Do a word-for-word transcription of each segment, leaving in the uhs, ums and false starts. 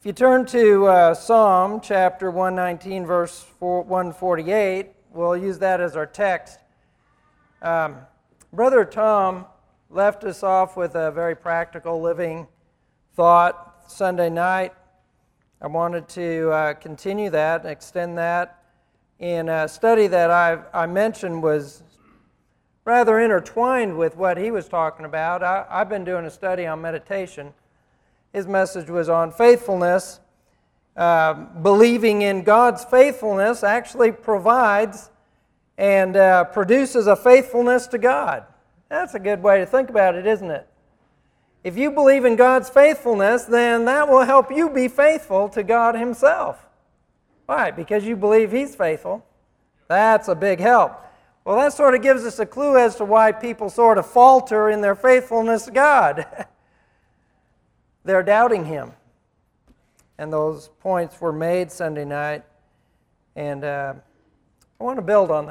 If you turn to uh, Psalm chapter one nineteen, verse one forty-eight, we'll use that as our text. Um, Brother Tom left us off with a very practical living thought Sunday night. I wanted to uh, continue that and extend that. In a study that I've, I mentioned was rather intertwined with what he was talking about. I, I've been doing a study on meditation. His message was on faithfulness. Uh, believing in God's faithfulness actually provides and uh, produces a faithfulness to God. That's a good way to think about it, isn't it? If you believe in God's faithfulness, then that will help you be faithful to God Himself. Why? Because you believe He's faithful. That's a big help. Well, that sort of gives us a clue as to why people sort of falter in their faithfulness to God. They're doubting Him. And those points were made Sunday night. And uh, I want to build on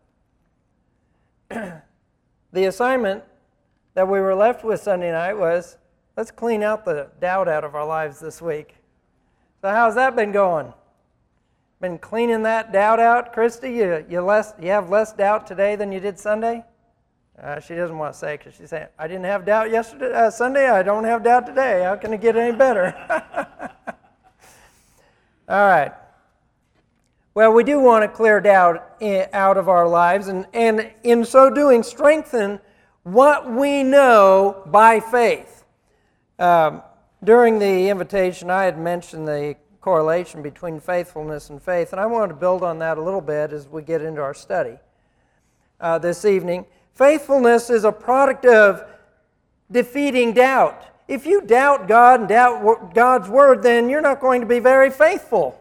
that. The assignment that we were left with Sunday night was, let's clean out the doubt out of our lives this week. So how's that been going? Been cleaning that doubt out? Christy, you, you, less, you have less doubt today than you did Sunday? Uh, she doesn't want to say because she's saying, I didn't have doubt yesterday, uh, Sunday, I don't have doubt today. How can it get any better? All right. Well, we do want to clear doubt in, out of our lives, and, and in so doing, strengthen what we know by faith. Um, during the invitation, I had mentioned the correlation between faithfulness and faith, and I wanted to build on that a little bit as we get into our study uh, this evening. Faithfulness is a product of defeating doubt. If you doubt God and doubt God's Word, then you're not going to be very faithful.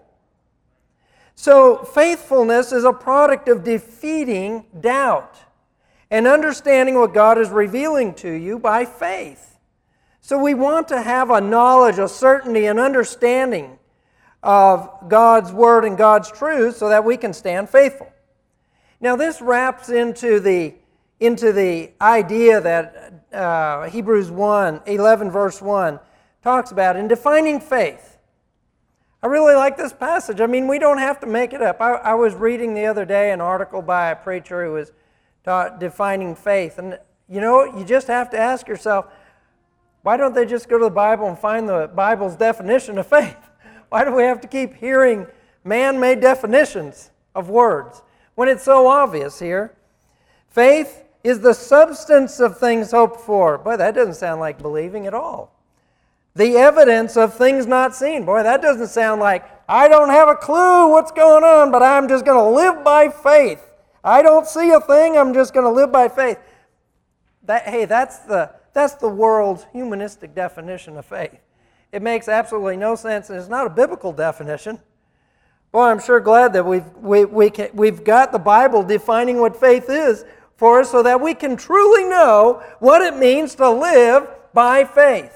So faithfulness is a product of defeating doubt and understanding what God is revealing to you by faith. So we want to have a knowledge, a certainty, an understanding of God's Word and God's truth so that we can stand faithful. Now this wraps into the into the idea that uh, Hebrews one, eleven verse one talks about in defining faith. I really like this passage. I mean, we don't have to make it up. I, I was reading the other day an article by a preacher who was taught defining faith. And you know, you just have to ask yourself, why don't they just go to the Bible and find the Bible's definition of faith? Why do we have to keep hearing man-made definitions of words when it's so obvious here? Faith is the substance of things hoped for. Boy, that doesn't sound like believing at all. The evidence of things not seen. Boy, that doesn't sound like, I don't have a clue what's going on, but I'm just going to live by faith. I don't see a thing, I'm just going to live by faith. That, hey, that's the, that's the world's humanistic definition of faith. It makes absolutely no sense, and it's not a biblical definition. Boy, I'm sure glad that we've, we, we can, we've got the Bible defining what faith is for us so that we can truly know what it means to live by faith.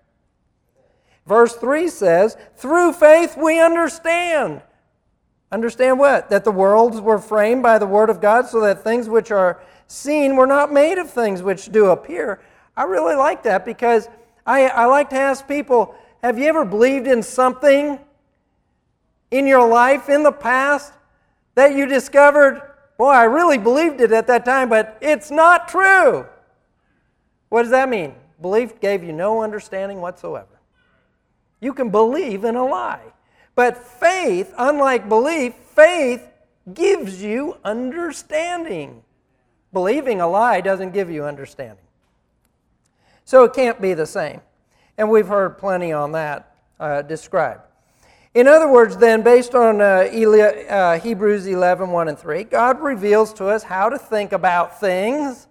Verse three says, through faith we understand. Understand what? That the worlds were framed by the Word of God so that things which are seen were not made of things which do appear. I really like that because I, I like to ask people, have you ever believed in something in your life in the past that you discovered, boy, I really believed it at that time, but it's not true? What does that mean? Belief gave you no understanding whatsoever. You can believe in a lie. But faith, unlike belief, faith gives you understanding. Believing a lie doesn't give you understanding. So it can't be the same. And we've heard plenty on that uh, described. In other words, then, based on uh, Eli- uh, Hebrews eleven, one and three, God reveals to us how to think about things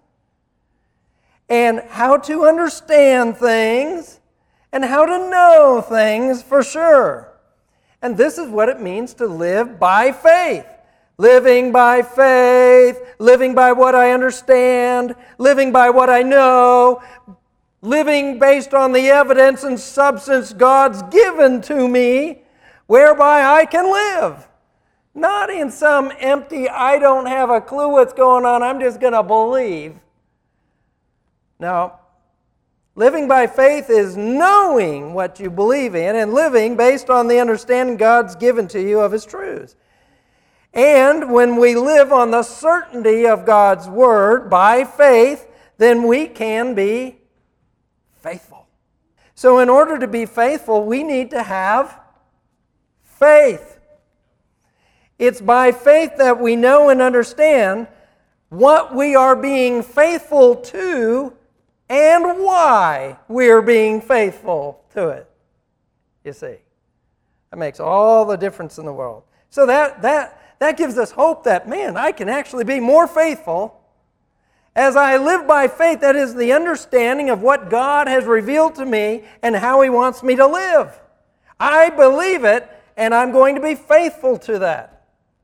and how to understand things and how to know things for sure. And this is what it means to live by faith. Living by faith, living by what I understand, living by what I know, living based on the evidence and substance God's given to me, whereby I can live. Not in some empty, I don't have a clue what's going on, I'm just going to believe. Now, Living by faith is knowing what you believe in and living based on the understanding God's given to you of His truths. And when we live on the certainty of God's Word by faith, then we can be faithful. So in order to be faithful, we need to have faith. It's by faith that we know and understand what we are being faithful to and why we're being faithful to it. You see, that makes all the difference in the world. So that that that gives us hope that, man, I can actually be more faithful as I live by faith. That is the understanding of what God has revealed to me and how He wants me to live. I believe it, and I'm going to be faithful to that.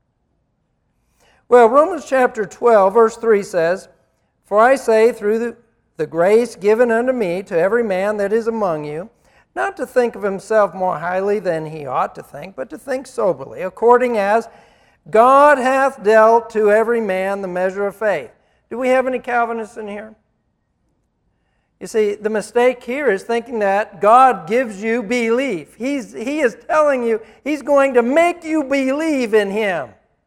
Well, Romans chapter twelve, verse three says, "For I say through the the grace given unto me to every man that is among you, not to think of himself more highly than he ought to think, but to think soberly, according as God hath dealt to every man the measure of faith." Do we have any Calvinists in here? You see, the mistake here is thinking that God gives you belief. He's, he is telling you He's going to make you believe in Him.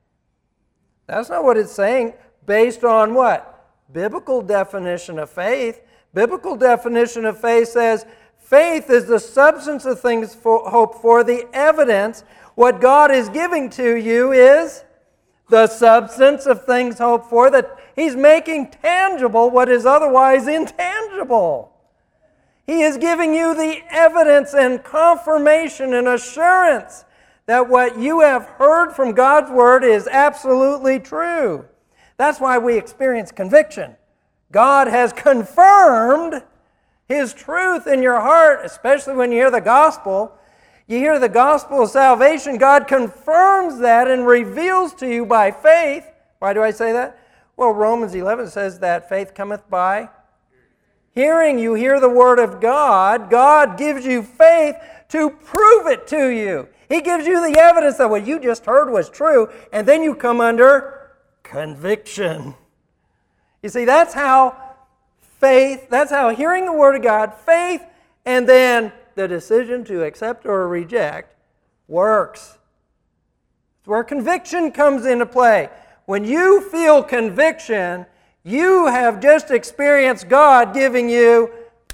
That's not what it's saying. Based on what? Biblical definition of faith. Biblical definition of faith says, faith is the substance of things for, hoped for, the evidence. What God is giving to you is the substance of things hoped for, that He's making tangible what is otherwise intangible. He is giving you the evidence and confirmation and assurance that what you have heard from God's Word is absolutely true. That's why we experience conviction. God has confirmed His truth in your heart, especially when you hear the gospel. You hear the gospel of salvation, God confirms that and reveals to you by faith. Why do I say that? Well, Romans eleven says that faith cometh by hearing. You hear the Word of God. God gives you faith to prove it to you. He gives you the evidence that what you just heard was true, and then you come under conviction. You see, that's how faith, that's how hearing the Word of God, faith, and then the decision to accept or reject works. It's where conviction comes into play. When you feel conviction, you have just experienced God giving you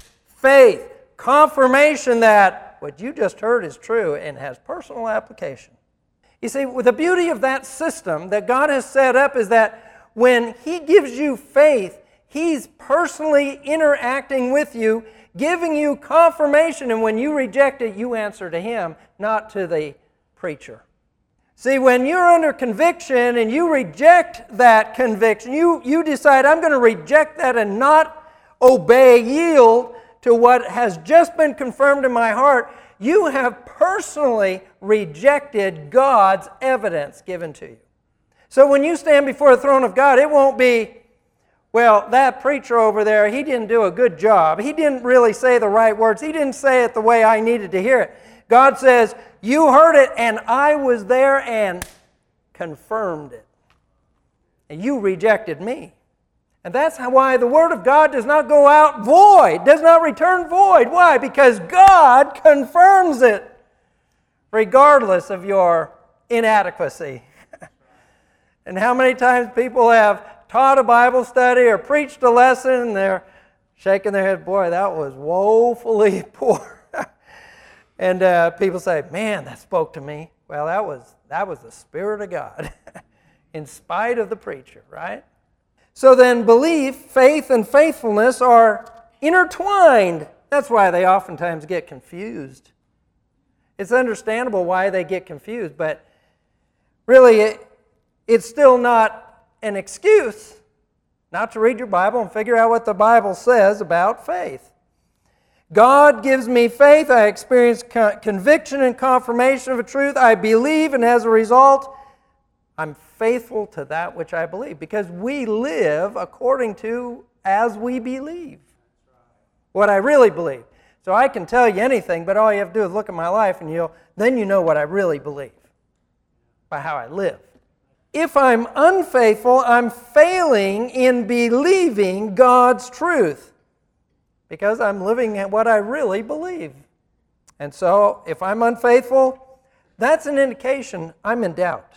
faith, confirmation that what you just heard is true and has personal application. You see, the beauty of that system that God has set up is that when He gives you faith, He's personally interacting with you, giving you confirmation, and when you reject it, you answer to Him, not to the preacher. See, when you're under conviction and you reject that conviction, you, you decide, I'm going to reject that and not obey, yield to what has just been confirmed in my heart, you have personally rejected God's evidence given to you. So when you stand before the throne of God, it won't be, well, that preacher over there, he didn't do a good job. He didn't really say the right words. He didn't say it the way I needed to hear it. God says, you heard it, and I was there and confirmed it. And you rejected me. And that's how, why the Word of God does not go out void, does not return void. Why? Because God confirms it, regardless of your inadequacy. And how many times people have taught a Bible study or preached a lesson, and they're shaking their head, boy, that was woefully poor. And uh, people say, man, that spoke to me. Well, that was that was the Spirit of God, in spite of the preacher, right? So then belief, faith, and faithfulness are intertwined. That's why they oftentimes get confused. It's understandable why they get confused, but really it, it's still not an excuse not to read your Bible and figure out what the Bible says about faith. God gives me faith. I experience con- conviction and confirmation of a truth. I believe, and as a result, I'm faithful to that which I believe, because we live according to as we believe what I really believe. So I can tell you anything, but all you have to do is look at my life, and you'll then you know what I really believe by how I live. If I'm unfaithful, I'm failing in believing God's truth, because I'm living what I really believe. And so if I'm unfaithful, that's an indication I'm in doubt.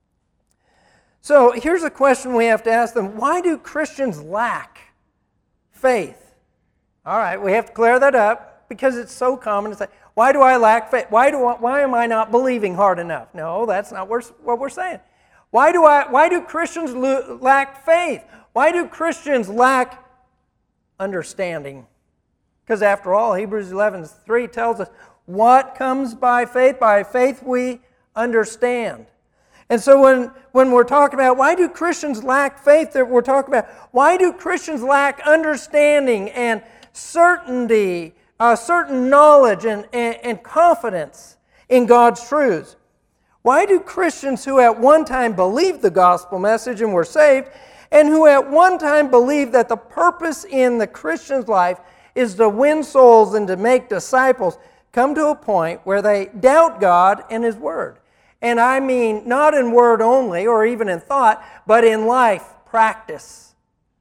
So here's a question we have to ask them. Why do Christians lack faith? All right, we have to clear that up because it's so common to say, why do I lack faith? Why, do I, why am I not believing hard enough? No, that's not what we're saying. Why do, I, why do Christians lack faith? Why do Christians lack understanding? Because after all, Hebrews eleven three tells us, what comes by faith? By faith we understand. And so when, when we're talking about why do Christians lack faith, that we're talking about why do Christians lack understanding and certainty, uh, certain knowledge and, and, and confidence in God's truths? Why do Christians who at one time believed the gospel message and were saved, and who at one time believed that the purpose in the Christian's life is to win souls and to make disciples, come to a point where they doubt God and His Word? And I mean not in word only or even in thought, but in life practice.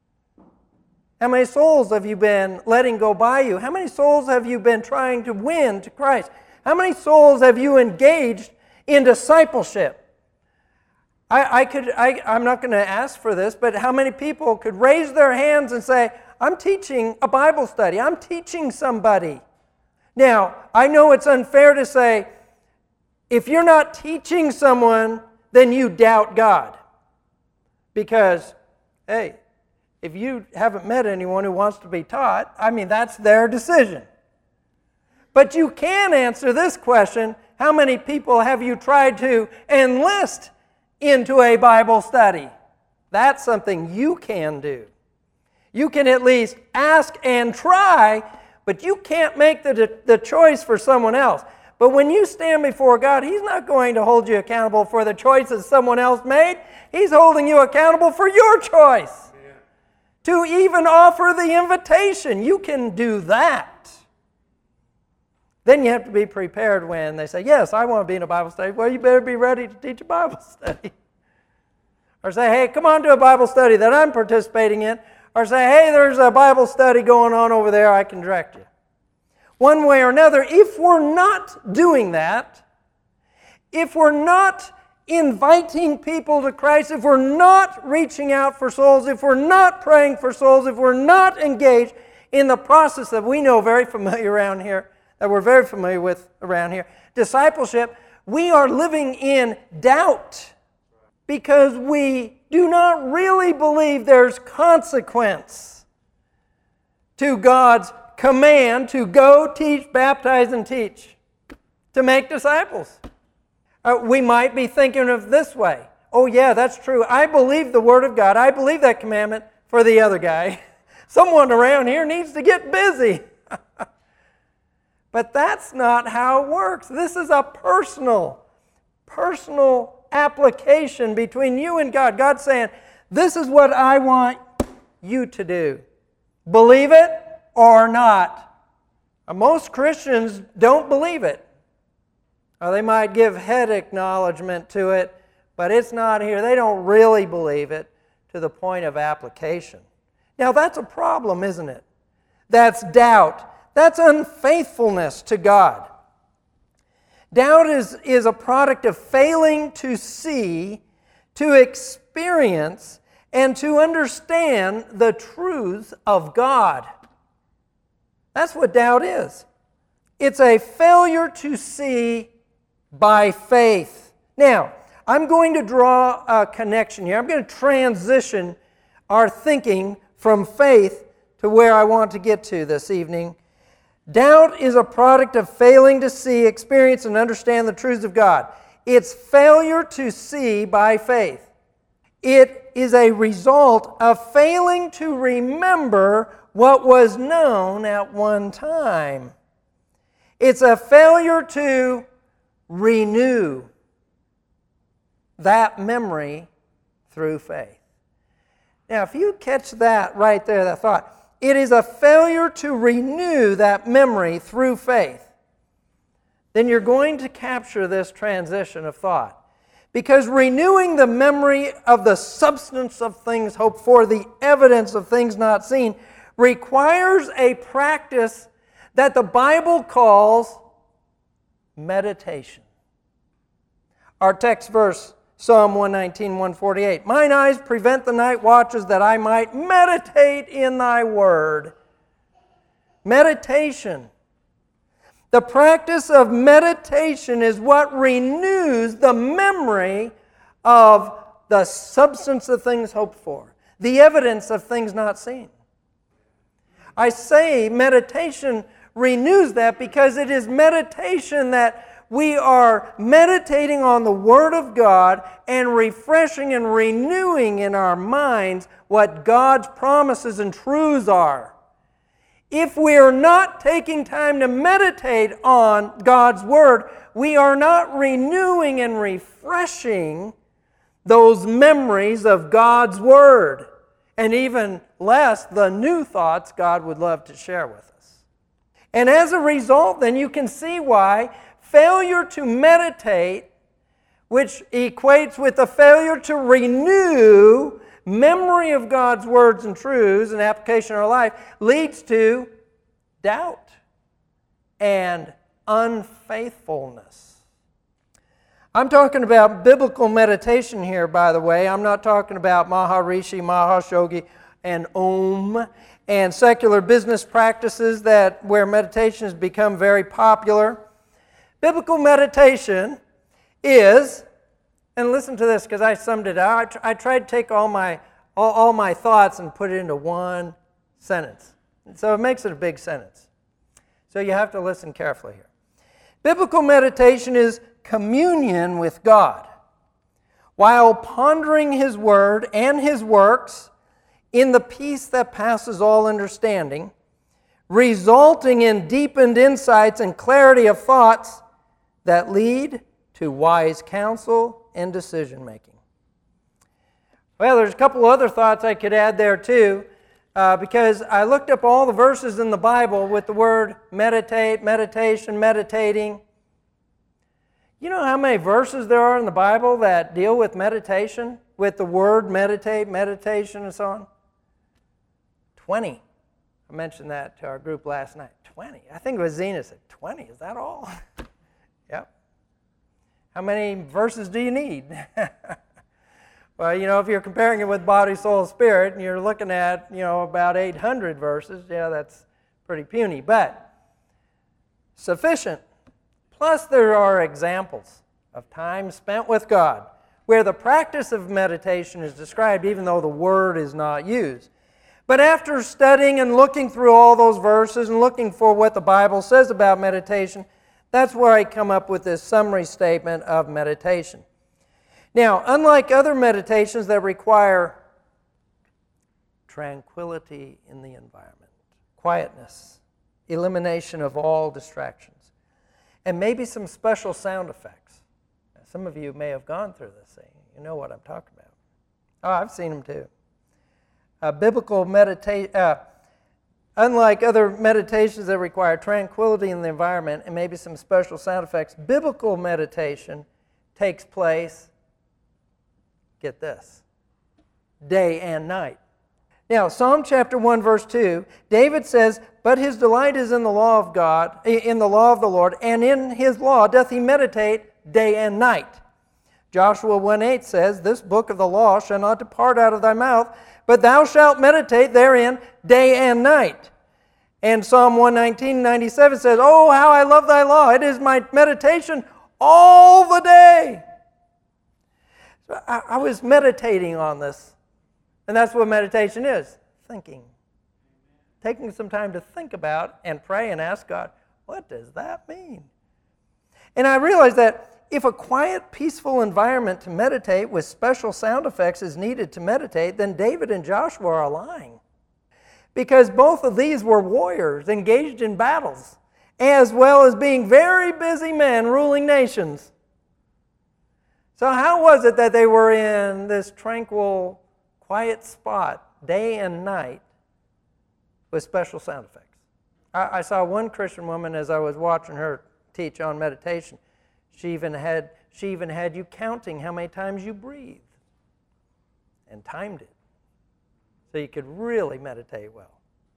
How many souls have you been letting go by you? How many souls have you been trying to win to Christ? How many souls have you engaged in discipleship? I, I could, I, I'm not going to ask for this, but how many people could raise their hands and say, I'm teaching a Bible study. I'm teaching somebody. Now, I know it's unfair to say, if you're not teaching someone, then you doubt God. Because, hey, if you haven't met anyone who wants to be taught, I mean, that's their decision. But you can answer this question, how many people have you tried to enlist into a Bible study? That's something you can do. You can at least ask and try, but you can't make the, the choice for someone else. But when you stand before God, He's not going to hold you accountable for the choices someone else made. He's holding you accountable for your choice. Yeah. To even offer the invitation, you can do that. Then you have to be prepared when they say, yes, I want to be in a Bible study. Well, you better be ready to teach a Bible study. Or say, hey, come on to a Bible study that I'm participating in. Or say, hey, there's a Bible study going on over there, I can direct you. One way or another, if we're not doing that, if we're not inviting people to Christ, if we're not reaching out for souls, if we're not praying for souls, if we're not engaged in the process that we know very familiar around here, that we're very familiar with around here, discipleship, we are living in doubt because we do not really believe there's consequence to God's command to go, teach, baptize, and teach, to make disciples. Uh, we might be thinking of this way. Oh yeah, that's true. I believe the Word of God. I believe that commandment for the other guy. Someone around here needs to get busy. But that's not how it works. This is a personal, personal application between you and God. God's saying, this is what I want you to do. Believe it or not. Most Christians don't believe it. Or they might give head acknowledgement to it, but it's not here. They don't really believe it to the point of application. Now that's a problem, isn't it? That's doubt. That's unfaithfulness to God. Doubt is, is a product of failing to see, to experience, and to understand the truths of God. That's what doubt is. It's a failure to see by faith. Now, I'm going to draw a connection here. I'm going to transition our thinking from faith to where I want to get to this evening. Doubt is a product of failing to see, experience, and understand the truths of God. It's failure to see by faith. It is a result of failing to remember what was known at one time. It's a failure to renew that memory through faith. Now, if you catch that right there, that thought, it is a failure to renew that memory through faith, then you're going to capture this transition of thought. Because renewing the memory of the substance of things hoped for, the evidence of things not seen, requires a practice that the Bible calls meditation. Our text verse, Psalm one nineteen, one forty-eight. Mine eyes prevent the night watches that I might meditate in thy word. Meditation. The practice of meditation is what renews the memory of the substance of things hoped for, the evidence of things not seen. I say meditation renews that because it is meditation that we are meditating on the Word of God and refreshing and renewing in our minds what God's promises and truths are. If we are not taking time to meditate on God's Word, we are not renewing and refreshing those memories of God's Word, and even less the new thoughts God would love to share with us. And as a result, then you can see why failure to meditate, which equates with the failure to renew memory of God's words and truths and application in our life, leads to doubt and unfaithfulness. I'm talking about biblical meditation here, by the way. I'm not talking about Maharishi, Mahashogi, and Om, and secular business practices that where meditation has become very popular. Biblical meditation is, and listen to this because I summed it out. I, tr- I tried to take all my all, all my thoughts and put it into one sentence. And so it makes it a big sentence. So you have to listen carefully here. Biblical meditation is communion with God while pondering His Word and His works in the peace that passes all understanding, resulting in deepened insights and clarity of thoughts that lead to wise counsel and decision making. Well, there's a couple other thoughts I could add there too, uh, because I looked up all the verses in the Bible with the word meditate, meditation, meditating. You know how many verses there are in the Bible that deal with meditation, with the word meditate, meditation, and so on? twenty. I mentioned that to our group last night. twenty. I think it was Zena said, twenty, is that all? Yep. How many verses do you need? Well, you know, if you're comparing it with body, soul, spirit, and you're looking at, you know, about eight hundred verses, yeah, that's pretty puny, but sufficient. Plus, there are examples of time spent with God where the practice of meditation is described even though the word is not used. But after studying and looking through all those verses and looking for what the Bible says about meditation, that's where I come up with this summary statement of meditation. Now, unlike other meditations that require tranquility in the environment, quietness, elimination of all distractions, and maybe some special sound effects. Now, some of you may have gone through this thing. You know what I'm talking about. Oh, I've seen them too. Uh, biblical meditation, uh, unlike other meditations that require tranquility in the environment and maybe some special sound effects, biblical meditation takes place, get this, day and night. Now, Psalm chapter one, verse two, David says, "But his delight is in the law of God, in the law of the Lord, and in his law doth he meditate day and night." Joshua one eight says, "This book of the law shall not depart out of thy mouth, but thou shalt meditate therein day and night." And Psalm one nineteen, ninety-seven says, "Oh, how I love thy law. It is my meditation all the day." So I, I was meditating on this. And that's what meditation is, thinking. Taking some time to think about and pray and ask God, what does that mean? And I realized that if a quiet, peaceful environment to meditate with special sound effects is needed to meditate, then David and Joshua are lying. Because both of these were warriors engaged in battles, as well as being very busy men ruling nations. So how was it that they were in this tranquil, quiet spot day and night with special sound effects? I, I saw one Christian woman as I was watching her teach on meditation. She even had she even had you counting how many times you breathe and timed it so you could really meditate well.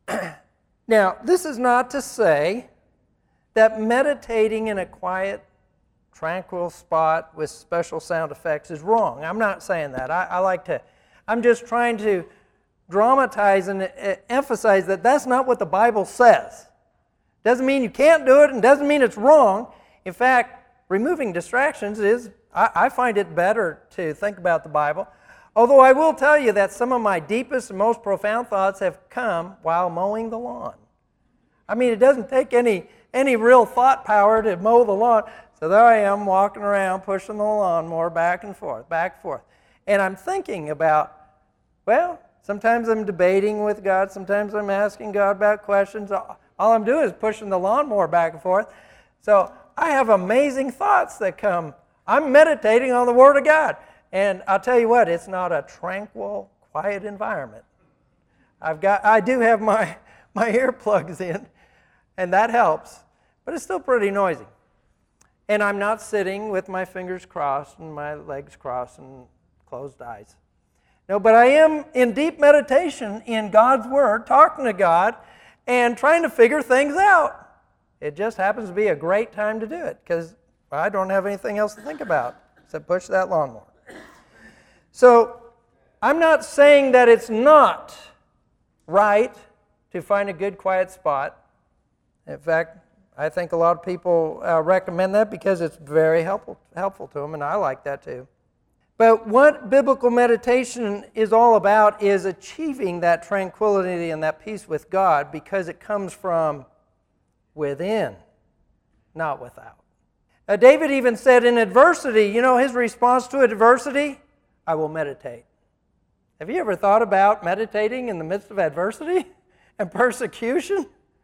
Now, this is not to say that meditating in a quiet, tranquil spot with special sound effects is wrong. I'm not saying that. I, I like to, I'm just trying to dramatize and uh, emphasize that that's not what the Bible says. Doesn't mean you can't do it and doesn't mean it's wrong. In fact, removing distractions is, I, I find it better to think about the Bible. Although I will tell you that some of my deepest and most profound thoughts have come while mowing the lawn. I mean, it doesn't take any, any real thought power to mow the lawn. So there I am walking around, pushing the lawnmower back and forth, back and forth. And I'm thinking about, well, sometimes I'm debating with God, sometimes I'm asking God about questions. All I'm doing is pushing the lawnmower back and forth. So I have amazing thoughts that come. I'm meditating on the Word of God. And I'll tell you what, it's not a tranquil, quiet environment. I've got, I do have my, my earplugs in, and that helps, but it's still pretty noisy. And I'm not sitting with my fingers crossed and my legs crossed and closed eyes. No, but I am in deep meditation in God's Word, talking to God, and trying to figure things out. It just happens to be a great time to do it, because I don't have anything else to think about except push that lawnmower. So, I'm not saying that it's not right to find a good quiet spot. In fact, I think a lot of people uh, recommend that because it's very helpful, helpful to them, and I like that too. But what biblical meditation is all about is achieving that tranquility and that peace with God, because it comes from within, not without. Uh, David even said in adversity, you know, his response to adversity, I will meditate. Have you ever thought about meditating in the midst of adversity and persecution?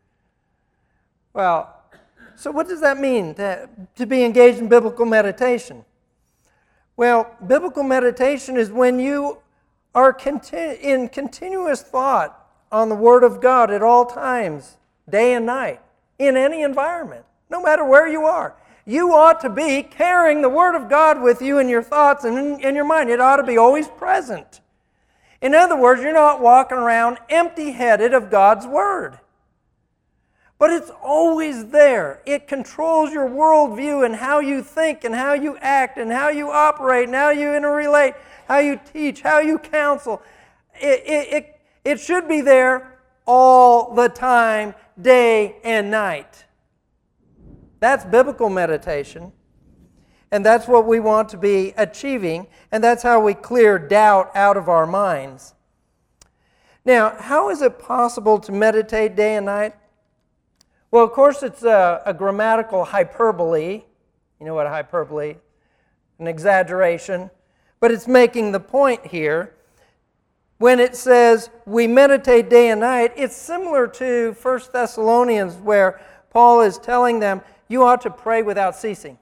Well, so what does that mean to, to be engaged in biblical meditation? Well, biblical meditation is when you are conti- in continuous thought on the Word of God at all times, day and night, in any environment, no matter where you are. You ought to be carrying the Word of God with you in your thoughts and in, in your mind. It ought to be always present. In other words, you're not walking around empty-headed of God's Word. But it's always there. It controls your worldview and how you think and how you act and how you operate and how you interrelate, how you teach, how you counsel. It, it, it, it should be there all the time, day and night. That's biblical meditation, and that's what we want to be achieving, and that's how we clear doubt out of our minds. Now, how is it possible to meditate day and night? Well, of course, it's a, a grammatical hyperbole. You know what a hyperbole is? An exaggeration. But it's making the point here. When it says we meditate day and night, it's similar to First Thessalonians, where Paul is telling them, you ought to pray without ceasing.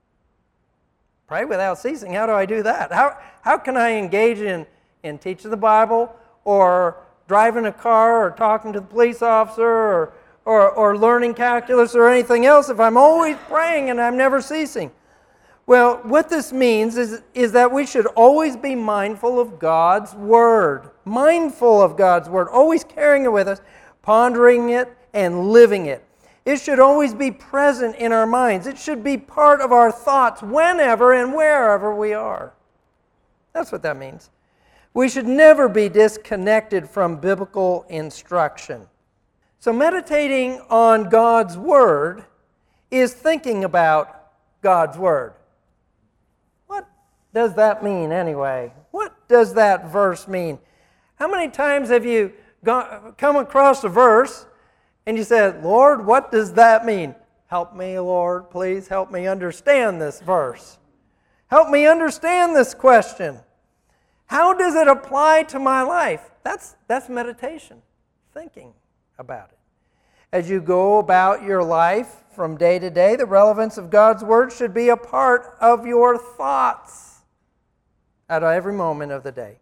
Pray without ceasing? How do I do that? How, how can I engage in, in teaching the Bible, or driving a car, or talking to the police officer, or, or, or learning calculus, or anything else if I'm always praying and I'm never ceasing? Well, what this means is, is that we should always be mindful of God's Word. Mindful of God's Word. Always carrying it with us, pondering it, and living it. It should always be present in our minds. It should be part of our thoughts whenever and wherever we are. That's what that means. We should never be disconnected from biblical instruction. So meditating on God's Word is thinking about God's Word. What does that mean anyway? What does that verse mean? How many times have you gone, come across a verse and you said, Lord, what does that mean? Help me, Lord, please help me understand this verse. Help me understand this question. How does it apply to my life? That's, that's meditation, thinking about it. As you go about your life from day to day, the relevance of God's Word should be a part of your thoughts at every moment of the day.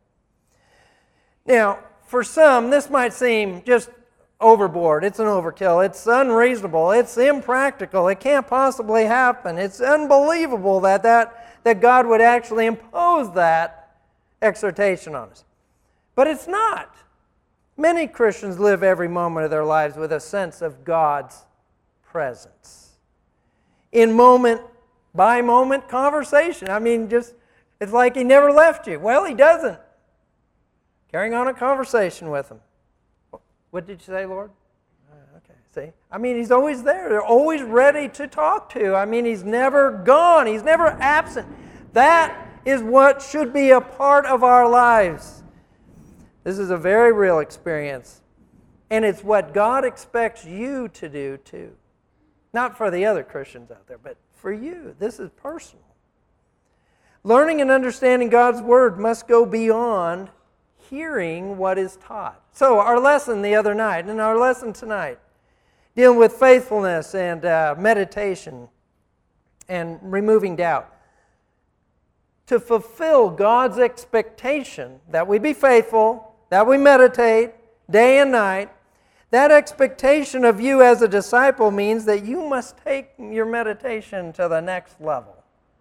Now, for some, this might seem just overboard. It's an overkill. It's unreasonable. It's impractical. It can't possibly happen. It's unbelievable that, that, that God would actually impose that exhortation on us. But it's not. Many Christians live every moment of their lives with a sense of God's presence. In moment by moment conversation. I mean, just, it's like He never left you. Well, He doesn't. Carrying on a conversation with Him. What did you say, Lord? Uh, okay, see? I mean, He's always there. They're always ready to talk to. I mean, He's never gone. He's never absent. That is what should be a part of our lives. This is a very real experience. And it's what God expects you to do too. Not for the other Christians out there, but for you. This is personal. Learning and understanding God's Word must go beyond hearing what is taught. So our lesson the other night and our lesson tonight, dealing with faithfulness and uh, meditation and removing doubt. To fulfill God's expectation that we be faithful, that we meditate day and night, that expectation of you as a disciple means that you must take your meditation to the next level.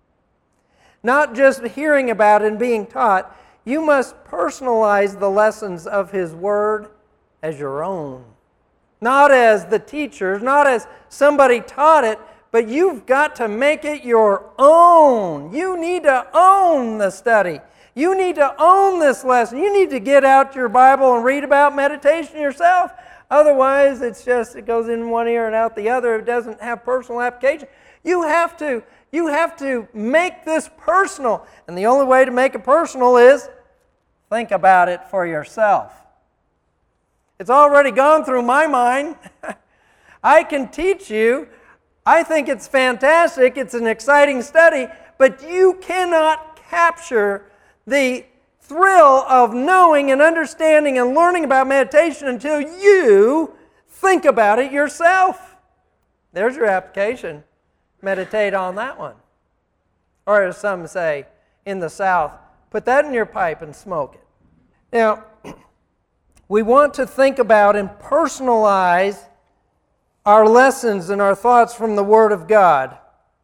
Not just hearing about and being taught, you must personalize the lessons of His Word as your own. Not as the teachers, not as somebody taught it, but you've got to make it your own. You need to own the study. You need to own this lesson. You need to get out your Bible and read about meditation yourself. Otherwise, it's just, it goes in one ear and out the other. It doesn't have personal application. You have to, you have to make this personal. And the only way to make it personal is think about it for yourself. It's already gone through my mind. I can teach you. I think it's fantastic. It's an exciting study. But you cannot capture the thrill of knowing and understanding and learning about meditation until you think about it yourself. There's your application. Meditate on that one. Or as some say in the South, put that in your pipe and smoke it. Now, we want to think about and personalize our lessons and our thoughts from the Word of God.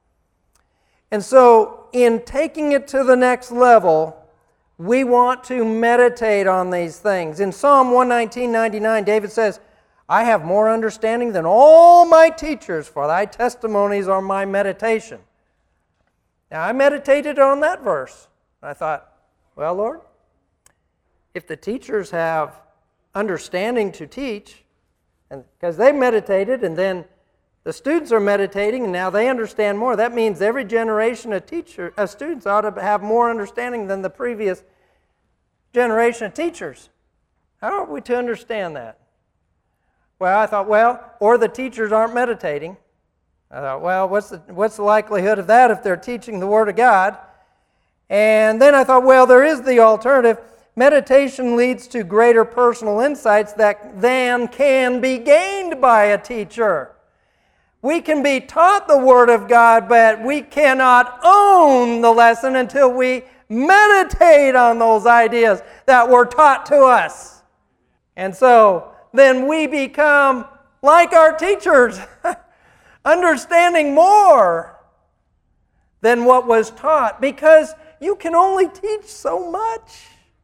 And so, in taking it to the next level, we want to meditate on these things. In Psalm one nineteen, ninety-nine, David says, I have more understanding than all my teachers, for thy testimonies are my meditation. Now, I meditated on that verse. I thought, well, Lord, if the teachers have understanding to teach, and because they meditated and then the students are meditating and now they understand more, that means every generation of teacher of students ought to have more understanding than the previous generation of teachers. How are we to understand that? Well, I thought, well, or the teachers aren't meditating. I thought, well, what's the, what's the likelihood of that if they're teaching the Word of God? And then I thought, well, there is the alternative. Meditation leads to greater personal insights that then can be gained by a teacher. We can be taught the Word of God, but we cannot own the lesson until we meditate on those ideas that were taught to us. And so then we become like our teachers, understanding more than what was taught, because you can only teach so much.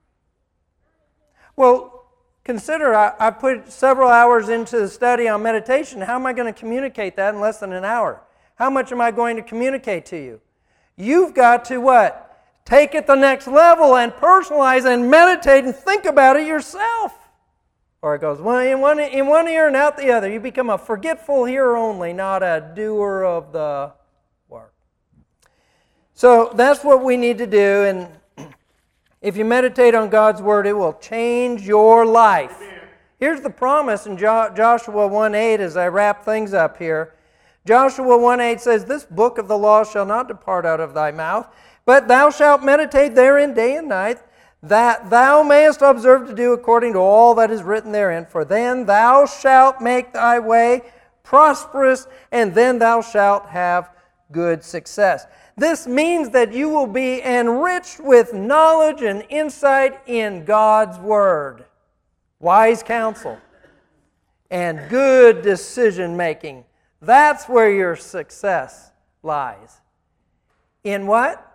Well, consider, I, I put several hours into the study on meditation. How am I going to communicate that in less than an hour? How much am I going to communicate to you? You've got to what? Take it the next level and personalize and meditate and think about it yourself. Or it goes one in one, in one ear and out the other. You become a forgetful hearer only, not a doer of the work. So that's what we need to do. And if you meditate on God's Word, it will change your life. Amen. Here's the promise in jo- Joshua one eight as I wrap things up here. Joshua one eight says, This book of the law shall not depart out of thy mouth, but thou shalt meditate therein day and night, that thou mayest observe to do according to all that is written therein. For then thou shalt make thy way prosperous, and then thou shalt have good success. This means that you will be enriched with knowledge and insight in God's Word, wise counsel, and good decision making. That's where your success lies. In what?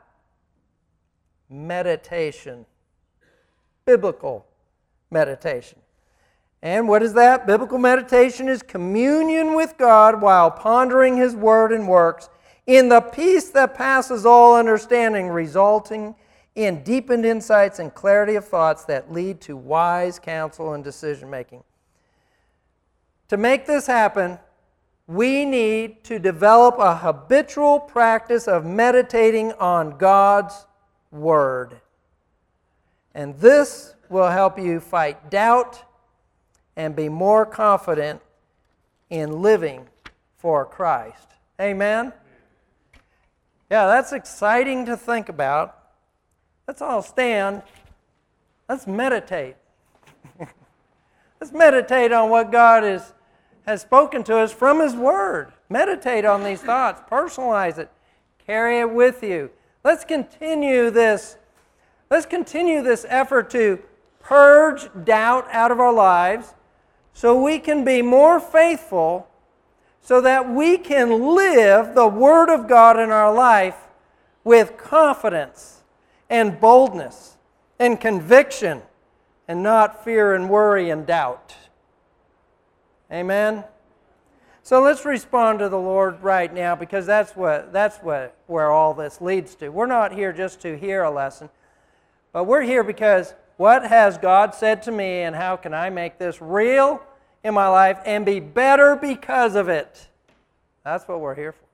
Meditation. Biblical meditation. And what is that? Biblical meditation is communion with God while pondering His Word and works in the peace that passes all understanding, resulting in deepened insights and clarity of thoughts that lead to wise counsel and decision-making. To make this happen, we need to develop a habitual practice of meditating on God's Word. And this will help you fight doubt and be more confident in living for Christ. Amen? Yeah, that's exciting to think about. Let's all stand. Let's meditate. Let's meditate on what God is, has spoken to us from His Word. Meditate on these thoughts. Personalize it. Carry it with you. Let's continue this. Let's continue this effort to purge doubt out of our lives so we can be more faithful, so that we can live the Word of God in our life with confidence and boldness and conviction and not fear and worry and doubt. Amen? So let's respond to the Lord right now, because that's what that's what where all this leads to. We're not here just to hear a lesson, but we're here because what has God said to me, and how can I make this real in my life and be better because of it? That's what we're here for.